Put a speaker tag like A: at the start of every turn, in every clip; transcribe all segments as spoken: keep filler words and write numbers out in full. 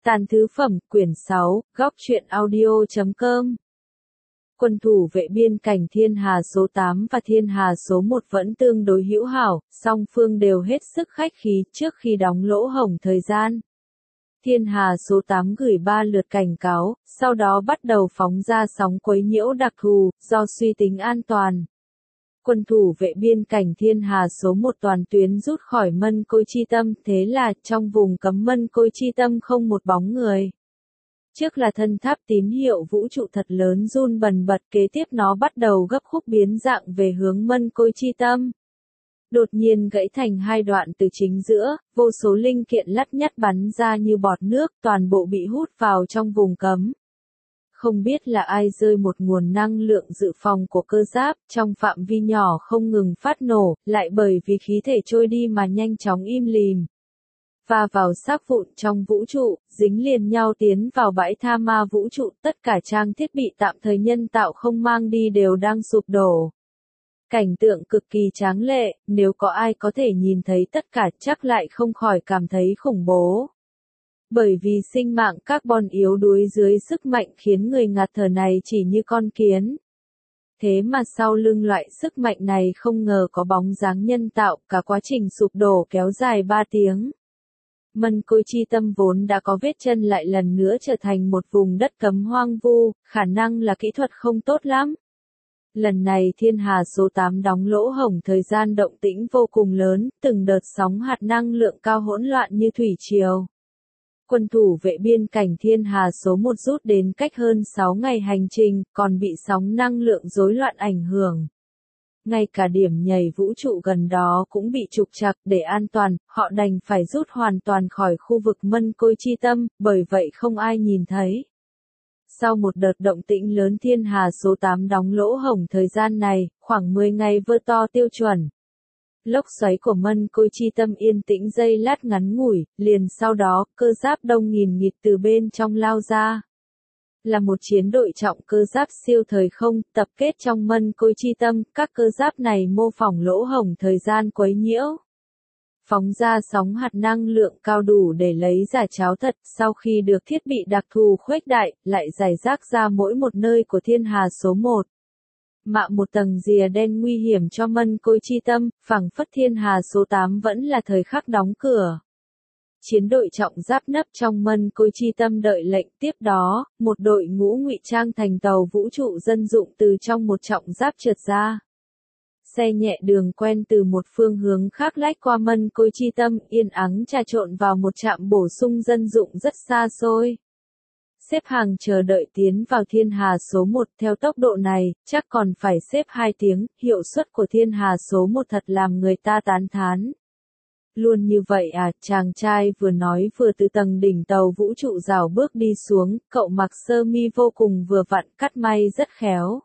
A: Tàn thứ phẩm, quyển sáu, góc truyện audio chấm com. Quân thủ vệ biên cảnh Thiên Hà số tám và Thiên Hà số một vẫn tương đối hữu hảo, song phương đều hết sức khách khí trước khi đóng lỗ hổng thời gian. Thiên Hà số tám gửi ba lượt cảnh cáo, sau đó bắt đầu phóng ra sóng quấy nhiễu đặc thù, do suy tính an toàn. Quân thủ vệ biên cảnh Thiên Hà số một toàn tuyến rút khỏi Mân Côi Chi Tâm, thế là trong vùng cấm Mân Côi Chi Tâm không một bóng người. Trước là thân tháp tín hiệu vũ trụ thật lớn run bần bật, kế tiếp nó bắt đầu gấp khúc biến dạng về hướng Mân Côi Chi Tâm. Đột nhiên gãy thành hai đoạn từ chính giữa, vô số linh kiện lắt nhắt bắn ra như bọt nước, toàn bộ bị hút vào trong vùng cấm. Không biết là ai rơi một nguồn năng lượng dự phòng của cơ giáp, trong phạm vi nhỏ không ngừng phát nổ, lại bởi vì khí thể trôi đi mà nhanh chóng im lìm. Và vào xác vụn trong vũ trụ, dính liền nhau tiến vào bãi tha ma vũ trụ, tất cả trang thiết bị tạm thời nhân tạo không mang đi đều đang sụp đổ. Cảnh tượng cực kỳ tráng lệ, nếu có ai có thể nhìn thấy tất cả chắc lại không khỏi cảm thấy khủng bố. Bởi vì sinh mạng carbon yếu đuối dưới sức mạnh khiến người ngạt thở này chỉ như con kiến. Thế mà sau lưng loại sức mạnh này không ngờ có bóng dáng nhân tạo, cả quá trình sụp đổ kéo dài ba tiếng. Mân Côi Chi Tâm vốn đã có vết chân lại lần nữa trở thành một vùng đất cấm hoang vu, khả năng là kỹ thuật không tốt lắm. Lần này Thiên Hà số tám đóng lỗ hổng thời gian động tĩnh vô cùng lớn, từng đợt sóng hạt năng lượng cao hỗn loạn như thủy triều. Quân thủ vệ biên cảnh Thiên Hà số một rút đến cách hơn sáu ngày hành trình, còn bị sóng năng lượng rối loạn ảnh hưởng. Ngay cả điểm nhảy vũ trụ gần đó cũng bị trục trặc, để an toàn, họ đành phải rút hoàn toàn khỏi khu vực Mân Côi Chi Tâm, bởi vậy không ai nhìn thấy. Sau một đợt động tĩnh lớn Thiên Hà số tám đóng lỗ hổng thời gian này, khoảng mười ngày vơ to tiêu chuẩn. Lốc xoáy của Mân Côi Chi Tâm yên tĩnh giây lát ngắn ngủi, liền sau đó, cơ giáp đông nghìn nghịt từ bên trong lao ra. Là một chiến đội trọng cơ giáp siêu thời không, tập kết trong Mân Côi Chi Tâm, các cơ giáp này mô phỏng lỗ hổng thời gian quấy nhiễu. Phóng ra sóng hạt năng lượng cao đủ để lấy giả cháo thật, sau khi được thiết bị đặc thù khuếch đại, lại rải rác ra mỗi một nơi của Thiên Hà số một. Mạ một tầng rìa đen nguy hiểm cho Mân Côi Chi Tâm, phảng phất Thiên Hà số tám vẫn là thời khắc đóng cửa. Chiến đội trọng giáp nấp trong Mân Côi Chi Tâm đợi lệnh, tiếp đó, một đội ngũ ngụy trang thành tàu vũ trụ dân dụng từ trong một trọng giáp trượt ra. Xe nhẹ đường quen từ một phương hướng khác lách qua Mân Côi Chi Tâm, yên ắng trà trộn vào một trạm bổ sung dân dụng rất xa xôi. Xếp hàng chờ đợi tiến vào Thiên Hà số một, theo tốc độ này, chắc còn phải xếp hai tiếng, hiệu suất của Thiên Hà số một thật làm người ta tán thán. Luôn như vậy à, chàng trai vừa nói vừa từ tầng đỉnh tàu vũ trụ rảo bước đi xuống, cậu mặc sơ mi vô cùng vừa vặn, cắt may rất khéo.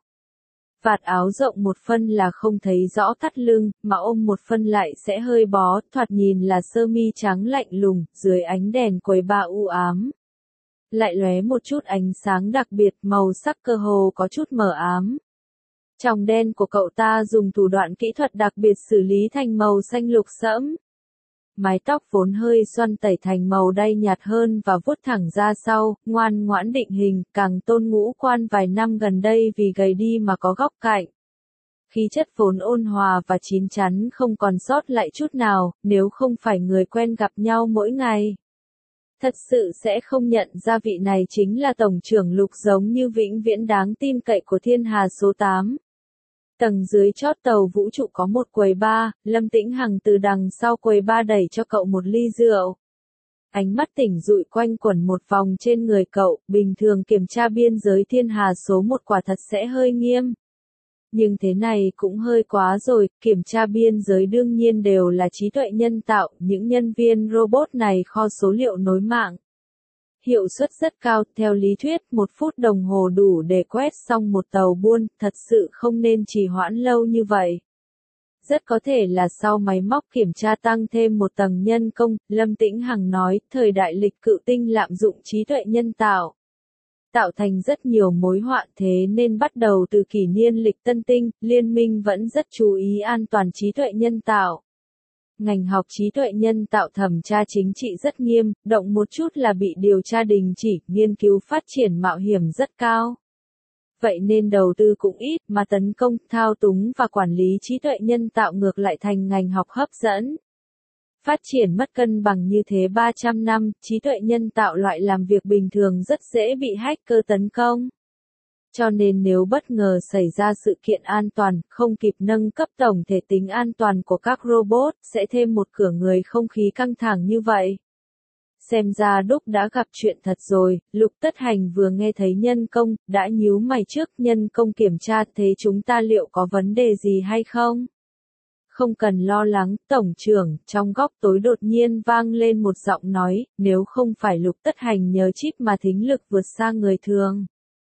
A: Vạt áo rộng một phân là không thấy rõ thắt lưng, mà ôm một phân lại sẽ hơi bó, thoạt nhìn là sơ mi trắng lạnh lùng, dưới ánh đèn quầy ba u ám. Lại lóe một chút ánh sáng đặc biệt, màu sắc cơ hồ có chút mờ ám. Tròng đen của cậu ta dùng thủ đoạn kỹ thuật đặc biệt xử lý thành màu xanh lục sẫm. Mái tóc vốn hơi xoăn tẩy thành màu đay nhạt hơn và vuốt thẳng ra sau, ngoan ngoãn định hình, càng tôn ngũ quan vài năm gần đây vì gầy đi mà có góc cạnh. Khí chất vốn ôn hòa và chín chắn không còn sót lại chút nào, nếu không phải người quen gặp nhau mỗi ngày. Thật sự sẽ không nhận ra vị này chính là Tổng trưởng Lục, giống như vĩnh viễn đáng tin cậy của Thiên Hà số tám. Tầng dưới chót tàu vũ trụ có một quầy bar, Lâm Tĩnh Hằng từ đằng sau quầy bar đẩy cho cậu một ly rượu. Ánh mắt tỉnh dụi quanh quẩn một vòng trên người cậu, bình thường kiểm tra biên giới Thiên Hà số một quả thật sẽ hơi nghiêm. Nhưng thế này cũng hơi quá rồi, kiểm tra biên giới đương nhiên đều là trí tuệ nhân tạo, những nhân viên robot này kho số liệu nối mạng. Hiệu suất rất cao, theo lý thuyết, một phút đồng hồ đủ để quét xong một tàu buôn, thật sự không nên trì hoãn lâu như vậy. Rất có thể là sau máy móc kiểm tra tăng thêm một tầng nhân công, Lâm Tĩnh Hằng nói, thời đại lịch cự tinh lạm dụng trí tuệ nhân tạo. Tạo thành rất nhiều mối họa, thế nên bắt đầu từ kỷ niên lịch tân tinh, liên minh vẫn rất chú ý an toàn trí tuệ nhân tạo. Ngành học trí tuệ nhân tạo thẩm tra chính trị rất nghiêm, động một chút là bị điều tra đình chỉ, nghiên cứu phát triển mạo hiểm rất cao. Vậy nên đầu tư cũng ít, mà tấn công, thao túng và quản lý trí tuệ nhân tạo ngược lại thành ngành học hấp dẫn. Phát triển mất cân bằng như thế ba trăm năm, trí tuệ nhân tạo loại làm việc bình thường rất dễ bị hacker tấn công. Cho nên nếu bất ngờ xảy ra sự kiện an toàn, không kịp nâng cấp tổng thể tính an toàn của các robot, sẽ thêm một cửa người không khí căng thẳng như vậy. Xem ra Đúc đã gặp chuyện thật rồi, Lục Tất Hành vừa nghe thấy nhân công, đã nhíu mày trước nhân công kiểm tra thế chúng ta liệu có vấn đề gì hay không? Không cần lo lắng, Tổng trưởng, trong góc tối đột nhiên vang lên một giọng nói, nếu không phải Lục Tất Hành nhờ chip mà thính lực vượt xa người thường.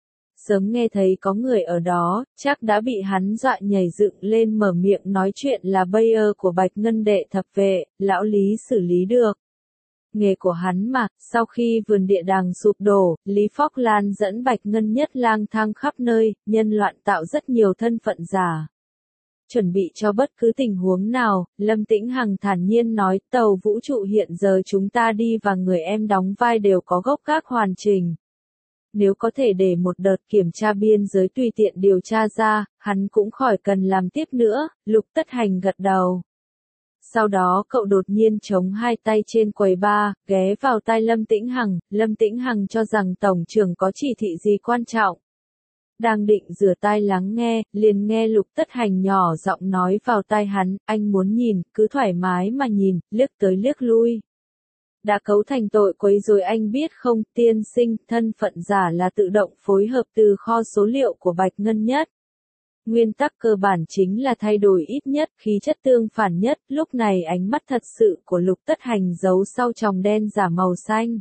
A: Sớm nghe thấy có người ở đó, chắc đã bị hắn dọa nhảy dựng lên mở miệng nói chuyện là Bayer của Bạch Ngân đệ thập vệ, lão Lý xử lý được. Nghề của hắn mà, sau khi vườn địa đàng sụp đổ, Lý Phóc Lan dẫn Bạch Ngân nhất lang thang khắp nơi, nhân loạn tạo rất nhiều thân phận giả. Chuẩn bị cho bất cứ tình huống nào, Lâm Tĩnh Hằng thản nhiên nói, tàu vũ trụ hiện giờ chúng ta đi và người em đóng vai đều có gốc gác hoàn chỉnh. Nếu có thể để một đợt kiểm tra biên giới tùy tiện điều tra ra, hắn cũng khỏi cần làm tiếp nữa, Lục Tất Hành gật đầu. Sau đó cậu đột nhiên chống hai tay trên quầy bar, ghé vào tai Lâm Tĩnh Hằng, Lâm Tĩnh Hằng cho rằng tổng trưởng có chỉ thị gì quan trọng. Đang định rửa tai lắng nghe, liền nghe Lục Tất Hành nhỏ giọng nói vào tai hắn, anh muốn nhìn, cứ thoải mái mà nhìn, liếc tới liếc lui. Đã cấu thành tội quấy rối anh biết không, tiên sinh, thân phận giả là tự động phối hợp từ kho số liệu của Bạch Ngân nhất. Nguyên tắc cơ bản chính là thay đổi ít nhất, khí chất tương phản nhất, lúc này ánh mắt thật sự của Lục Tất Hành giấu sau tròng đen giả màu xanh.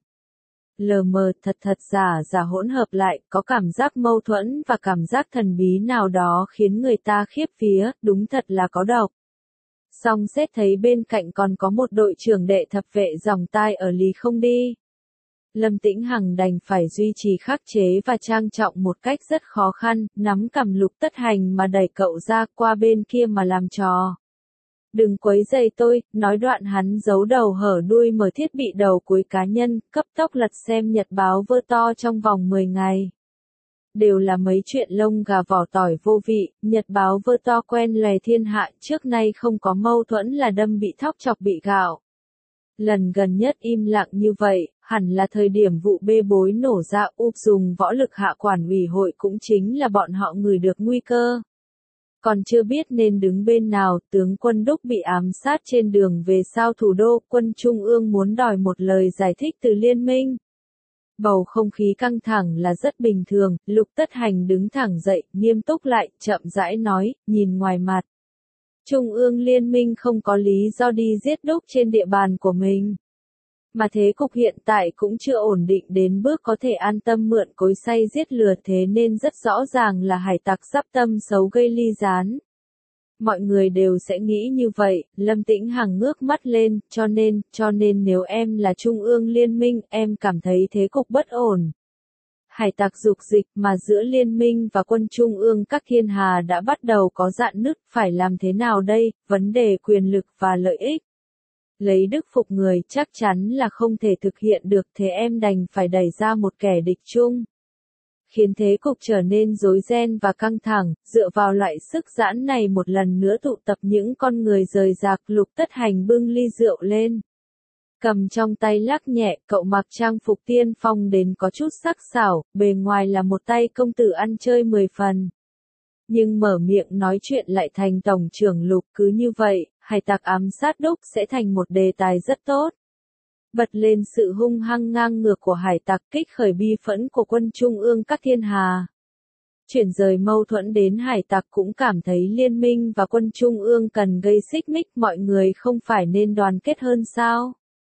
A: Lờ mờ thật thật giả giả hỗn hợp lại, có cảm giác mâu thuẫn và cảm giác thần bí nào đó khiến người ta khiếp vía, đúng thật là có độc. Song xét thấy bên cạnh còn có một đội trưởng đệ thập vệ dòng tai ở lì không đi. Lâm Tĩnh Hằng đành phải duy trì khắc chế và trang trọng một cách rất khó khăn, nắm cầm Lục Tất Hành mà đẩy cậu ra qua bên kia mà làm trò. Đừng quấy rầy tôi, nói đoạn hắn giấu đầu hở đuôi mở thiết bị đầu cuối cá nhân, cấp tốc lật xem nhật báo vơ to trong vòng mười ngày. Đều là mấy chuyện lông gà vỏ tỏi vô vị, nhật báo vơ to quen lòe thiên hạ, trước nay không có mâu thuẫn là đâm bị thóc chọc bị gạo. Lần gần nhất im lặng như vậy, hẳn là thời điểm vụ bê bối nổ ra, úp dùng võ lực hạ quản ủy hội cũng chính là bọn họ ngửi được nguy cơ. Còn chưa biết nên đứng bên nào, tướng quân Đúc bị ám sát trên đường về sao thủ đô, quân Trung ương muốn đòi một lời giải thích từ liên minh. Bầu không khí căng thẳng là rất bình thường, Lục Tất Hành đứng thẳng dậy, nghiêm túc lại, chậm rãi nói, nhìn ngoài mặt. Trung ương liên minh không có lý do đi giết Đúc trên địa bàn của mình. Mà thế cục hiện tại cũng chưa ổn định đến bước có thể an tâm mượn cối xay giết lừa, thế nên rất rõ ràng là hải tặc sắp tâm xấu gây ly gián. Mọi người đều sẽ nghĩ như vậy, Lâm Tĩnh Hằng ngước mắt lên, cho nên, cho nên nếu em là Trung ương liên minh, em cảm thấy thế cục bất ổn. Hải tặc dục dịch mà giữa liên minh và quân Trung ương các thiên hà đã bắt đầu có rạn nứt, phải làm thế nào đây, vấn đề quyền lực và lợi ích. Lấy đức phục người chắc chắn là không thể thực hiện được, thế em đành phải đẩy ra một kẻ địch chung. Khiến thế cục trở nên rối ren và căng thẳng, dựa vào loại sức giãn này một lần nữa tụ tập những con người rời rạc. Lục Tất Hành bưng ly rượu lên. Cầm trong tay lắc nhẹ, cậu mặc trang phục tiên phong đến có chút sắc sảo, bề ngoài là một tay công tử ăn chơi mười phần. Nhưng mở miệng nói chuyện lại thành tổng trưởng Lục, cứ như vậy, hải tặc ám sát Đúc sẽ thành một đề tài rất tốt. Bật lên sự hung hăng ngang ngược của hải tặc, kích khởi bi phẫn của quân Trung ương các thiên hà. Chuyển rời mâu thuẫn đến hải tặc cũng cảm thấy liên minh và quân Trung ương cần gây xích mích, mọi người không phải nên đoàn kết hơn sao?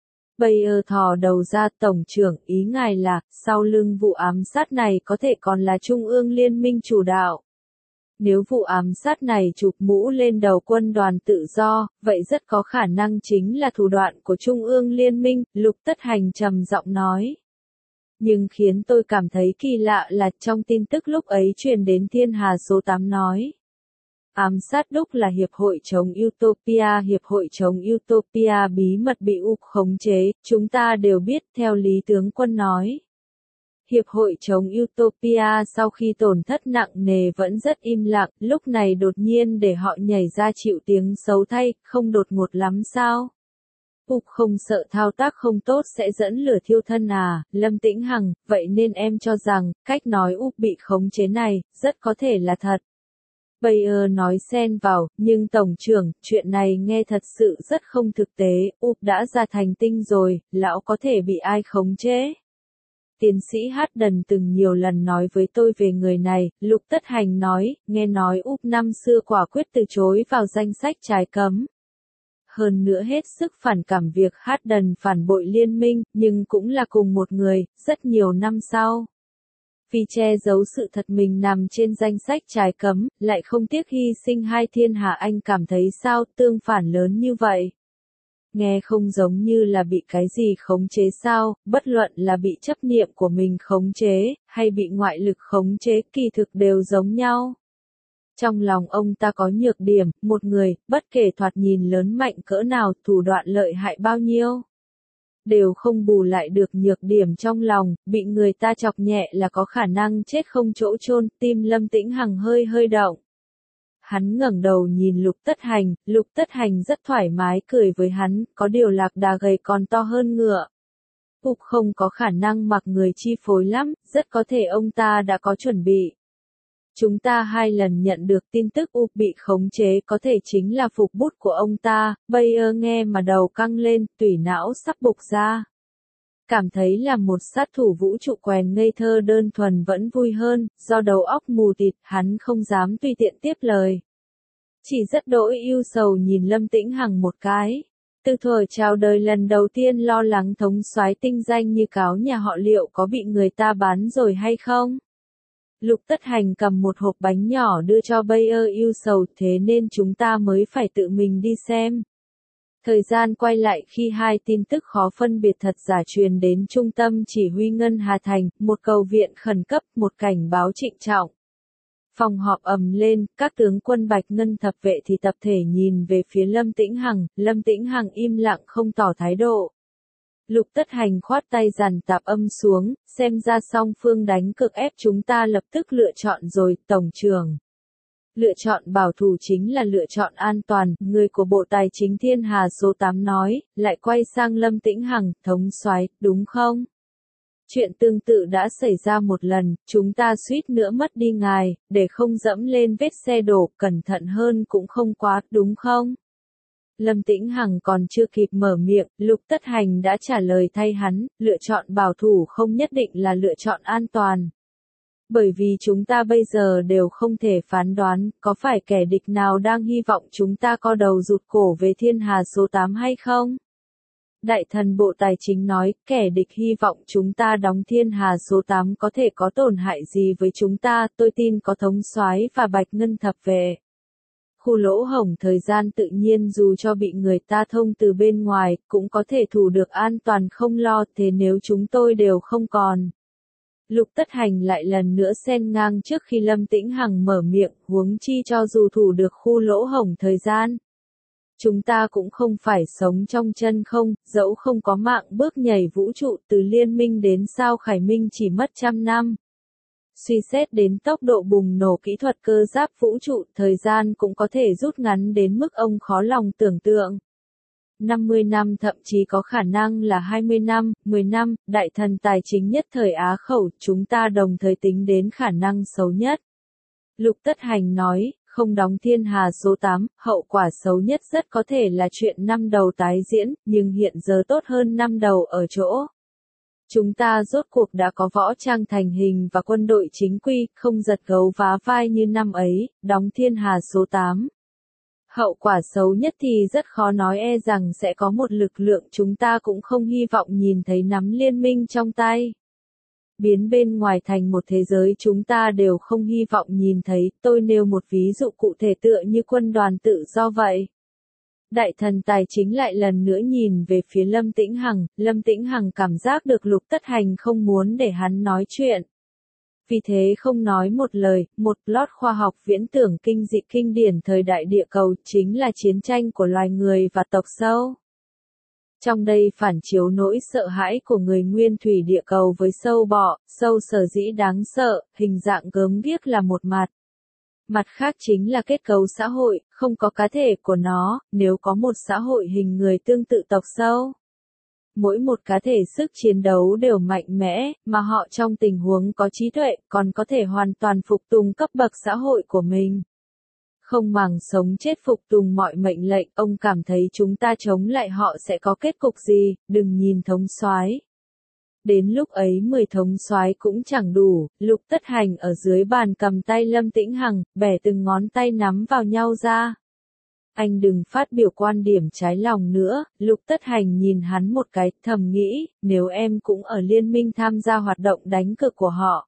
A: Bayer thò đầu ra, tổng trưởng, ý ngài là, sau lưng vụ ám sát này có thể còn là Trung ương liên minh chủ đạo. Nếu vụ ám sát này chụp mũ lên đầu quân đoàn tự do, vậy rất có khả năng chính là thủ đoạn của Trung ương liên minh, Lục Tất Hành trầm giọng nói. Nhưng khiến tôi cảm thấy kỳ lạ là trong tin tức lúc ấy truyền đến thiên hà số tám nói. Ám sát đúc là Hiệp hội chống Utopia. Hiệp hội chống Utopia bí mật bị Úc khống chế, chúng ta đều biết, theo Lý tướng quân nói. Hiệp hội chống Utopia sau khi tổn thất nặng nề vẫn rất im lặng, lúc này đột nhiên để họ nhảy ra chịu tiếng xấu thay, không đột ngột lắm sao? Úc không sợ thao tác không tốt sẽ dẫn lửa thiêu thân à, Lâm Tĩnh Hằng, vậy nên em cho rằng, cách nói Úc bị khống chế này, rất có thể là thật. Bayer nói xen vào, nhưng Tổng trưởng, chuyện này nghe thật sự rất không thực tế, Úc đã ra thành tinh rồi, lão có thể bị ai khống chế? Tiến sĩ Harden từng nhiều lần nói với tôi về người này, Lục Tất Hành nói, nghe nói Úc năm xưa quả quyết từ chối vào danh sách trái cấm. Hơn nữa hết sức phản cảm việc Harden phản bội liên minh, nhưng cũng là cùng một người, rất nhiều năm sau. Vì che giấu sự thật mình nằm trên danh sách trái cấm, lại không tiếc hy sinh hai thiên hạ, anh cảm thấy sao, tương phản lớn như vậy? Nghe không giống như là bị cái gì khống chế sao, bất luận là bị chấp niệm của mình khống chế, hay bị ngoại lực khống chế, kỳ thực đều giống nhau. Trong lòng ông ta có nhược điểm, một người, bất kể thoạt nhìn lớn mạnh cỡ nào, thủ đoạn lợi hại bao nhiêu, đều không bù lại được nhược điểm trong lòng, bị người ta chọc nhẹ là có khả năng chết không chỗ chôn. Tim Lâm Tĩnh Hằng hơi hơi động. Hắn ngẩng đầu nhìn Lục Tất Hành, Lục Tất Hành rất thoải mái cười với hắn, có điều lạc đà gầy còn to hơn ngựa. Úc không có khả năng mặc người chi phối lắm, rất có thể ông ta đã có chuẩn bị. Chúng ta hai lần nhận được tin tức Úc bị khống chế có thể chính là phục bút của ông ta, Bayer nghe mà đầu căng lên, tủy não sắp bục ra. Cảm thấy là một sát thủ vũ trụ quèn ngây thơ đơn thuần vẫn vui hơn, do đầu óc mù tịt, hắn không dám tùy tiện tiếp lời. Chỉ rất đỗi ưu sầu nhìn Lâm Tĩnh Hằng một cái. Từ thuở chào đời lần đầu tiên lo lắng thống soái tinh danh như cáo nhà họ Liệu có bị người ta bán rồi hay không? Lục Tất Hành cầm một hộp bánh nhỏ đưa cho Bayer, ưu sầu, thế nên chúng ta mới phải tự mình đi xem. Thời gian quay lại khi hai tin tức khó phân biệt thật giả truyền đến trung tâm chỉ huy Ngân Hà Thành, một cầu viện khẩn cấp, một cảnh báo trịnh trọng. Phòng họp ầm lên, các tướng quân Bạch Ngân thập vệ thì tập thể nhìn về phía Lâm Tĩnh Hằng, Lâm Tĩnh Hằng im lặng không tỏ thái độ. Lục Tất Hành khoát tay dàn tạp âm xuống, xem ra song phương đánh cực ép chúng ta lập tức lựa chọn rồi, Tổng trưởng. Lựa chọn bảo thủ chính là lựa chọn an toàn, người của Bộ Tài chính Thiên Hà số tám nói, lại quay sang Lâm Tĩnh Hằng, thống soái, đúng không? Chuyện tương tự đã xảy ra một lần, chúng ta suýt nữa mất đi ngài, để không dẫm lên vết xe đổ, cẩn thận hơn cũng không quá, đúng không? Lâm Tĩnh Hằng còn chưa kịp mở miệng, Lục Tất Hành đã trả lời thay hắn, lựa chọn bảo thủ không nhất định là lựa chọn an toàn. Bởi vì chúng ta bây giờ đều không thể phán đoán, có phải kẻ địch nào đang hy vọng chúng ta co đầu rụt cổ về Thiên Hà số tám hay không? Đại thần Bộ Tài chính nói, kẻ địch hy vọng chúng ta đóng Thiên Hà số tám có thể có tổn hại gì với chúng ta, tôi tin có thống soái và Bạch Ngân thập vệ. Khu lỗ hổng thời gian tự nhiên dù cho bị người ta thông từ bên ngoài, cũng có thể thủ được an toàn không lo, thế nếu chúng tôi đều không còn. Lục Tất Hành lại lần nữa xen ngang trước khi Lâm Tĩnh Hằng mở miệng, huống chi cho dù thủ được khu lỗ hổng thời gian. Chúng ta cũng không phải sống trong chân không, dẫu không có mạng bước nhảy vũ trụ từ liên minh đến sao Khải Minh chỉ mất trăm năm. Suy xét đến tốc độ bùng nổ kỹ thuật cơ giáp vũ trụ, thời gian cũng có thể rút ngắn đến mức ông khó lòng tưởng tượng. năm mươi năm thậm chí có khả năng là hai mươi năm, mười năm, đại thần tài chính nhất thời Á Khẩu, chúng ta đồng thời tính đến khả năng xấu nhất. Lục Tất Hành nói, không đóng Thiên Hà số tám, hậu quả xấu nhất rất có thể là chuyện năm đầu tái diễn, nhưng hiện giờ tốt hơn năm đầu ở chỗ. Chúng ta rốt cuộc đã có võ trang thành hình và quân đội chính quy, không giật gấu vá vai như năm ấy, đóng Thiên Hà số tám. Hậu quả xấu nhất thì rất khó nói, e rằng sẽ có một lực lượng chúng ta cũng không hy vọng nhìn thấy nắm liên minh trong tay. Biến bên ngoài thành một thế giới chúng ta đều không hy vọng nhìn thấy, tôi nêu một ví dụ cụ thể tựa như quân đoàn tự do vậy. Đại thần tài chính lại lần nữa nhìn về phía Lâm Tĩnh Hằng, Lâm Tĩnh Hằng cảm giác được Lục Tất Hành không muốn để hắn nói chuyện. Vì thế không nói một lời, một plot khoa học viễn tưởng kinh dị kinh điển thời đại địa cầu chính là chiến tranh của loài người và tộc sâu. Trong đây phản chiếu nỗi sợ hãi của người nguyên thủy địa cầu với sâu bọ, sâu sở dĩ đáng sợ, hình dạng gớm ghiếc là một mặt. Mặt khác chính là kết cấu xã hội, không có cá thể của nó, nếu có một xã hội hình người tương tự tộc sâu. Mỗi một cá thể sức chiến đấu đều mạnh mẽ, mà họ trong tình huống có trí tuệ, còn có thể hoàn toàn phục tùng cấp bậc xã hội của mình. Không màng sống chết phục tùng mọi mệnh lệnh, ông cảm thấy chúng ta chống lại họ sẽ có kết cục gì, đừng nhìn thống soái. Đến lúc ấy mười thống soái cũng chẳng đủ, Lục Tất Hành ở dưới bàn cầm tay Lâm Tĩnh Hằng, bẻ từng ngón tay nắm vào nhau ra. Anh đừng phát biểu quan điểm trái lòng nữa, Lục Tất Hành nhìn hắn một cái, thầm nghĩ, nếu em cũng ở liên minh tham gia hoạt động đánh cược của họ.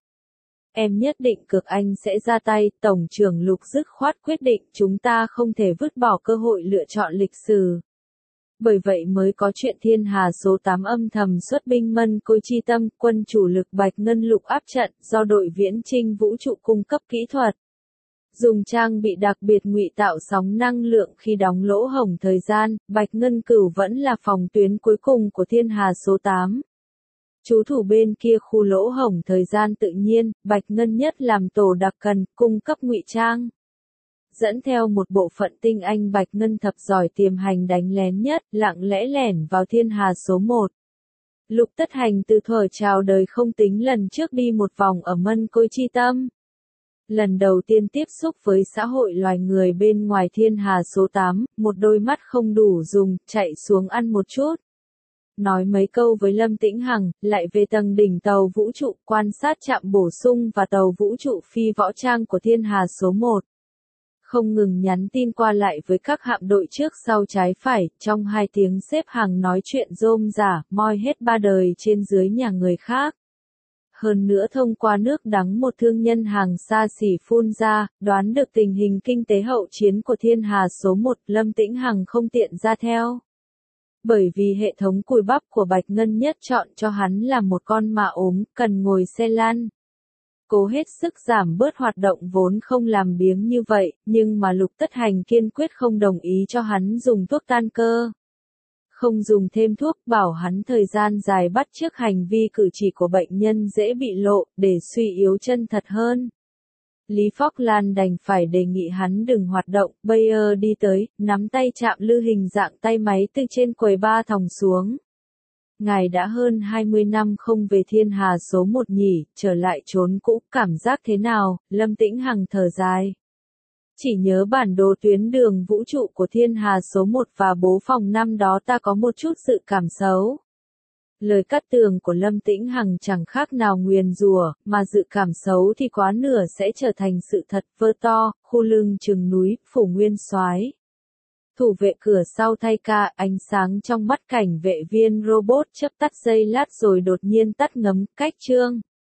A: Em nhất định cực anh sẽ ra tay, Tổng trưởng Lục dứt khoát quyết định chúng ta không thể vứt bỏ cơ hội lựa chọn lịch sử. Bởi vậy mới có chuyện Thiên Hà số tám âm thầm xuất binh Mân Côi Chi Tâm, quân chủ lực Bạch Ngân Lục áp trận, do đội viễn chinh vũ trụ cung cấp kỹ thuật. Dùng trang bị đặc biệt ngụy tạo sóng năng lượng khi đóng lỗ hổng thời gian, Bạch Ngân Cửu vẫn là phòng tuyến cuối cùng của Thiên Hà số tám. Trú thủ bên kia khu lỗ hổng thời gian tự nhiên, Bạch Ngân Nhất làm tổ đặc cần, cung cấp ngụy trang. Dẫn theo một bộ phận tinh anh Bạch Ngân thập giỏi tiềm hành đánh lén nhất, lặng lẽ lẻn vào Thiên Hà số một. Lục Tất Hành từ thuở chào đời không tính lần trước đi một vòng ở Mân Côi Chi Tâm. Lần đầu tiên tiếp xúc với xã hội loài người bên ngoài Thiên Hà số tám, một đôi mắt không đủ dùng, chạy xuống ăn một chút. Nói mấy câu với Lâm Tĩnh Hằng, lại về tầng đỉnh tàu vũ trụ, quan sát trạm bổ sung và tàu vũ trụ phi võ trang của Thiên Hà số một. Không ngừng nhắn tin qua lại với các hạm đội trước sau trái phải, trong hai tiếng xếp hàng nói chuyện rôm rả, moi hết ba đời trên dưới nhà người khác. Hơn nữa thông qua nước đắng một thương nhân hàng xa xỉ phun ra, đoán được tình hình kinh tế hậu chiến của Thiên Hà số một, Lâm Tĩnh Hằng không tiện ra theo. Bởi vì hệ thống cùi bắp của Bạch Ngân Nhất chọn cho hắn là một con mạ ốm, cần ngồi xe lăn. Cố hết sức giảm bớt hoạt động vốn không làm biếng như vậy, nhưng mà Lục Tất Hành kiên quyết không đồng ý cho hắn dùng thuốc tan cơ. Không dùng thêm thuốc, bảo hắn thời gian dài bắt chước hành vi cử chỉ của bệnh nhân dễ bị lộ, để suy yếu chân thật hơn. Lý Phóc Lan đành phải đề nghị hắn đừng hoạt động, Bayer đi tới, nắm tay chạm lư hình dạng tay máy từ trên quầy ba thòng xuống. Ngài đã hơn hai mươi năm không về Thiên Hà số một nhỉ, trở lại chốn cũ, cảm giác thế nào, Lâm Tĩnh Hằng thở dài. Chỉ nhớ bản đồ tuyến đường vũ trụ của Thiên Hà số một và bố phòng năm đó ta có một chút sự cảm xấu. Lời cắt tường của Lâm Tĩnh Hằng chẳng khác nào nguyền rủa, mà dự cảm xấu thì quá nửa sẽ trở thành sự thật, vơ to, khu lưng chừng núi, phủ nguyên soái. Thủ vệ cửa sau thay ca, ánh sáng trong mắt cảnh vệ viên robot chớp tắt giây lát rồi đột nhiên tắt ngấm, cách chương.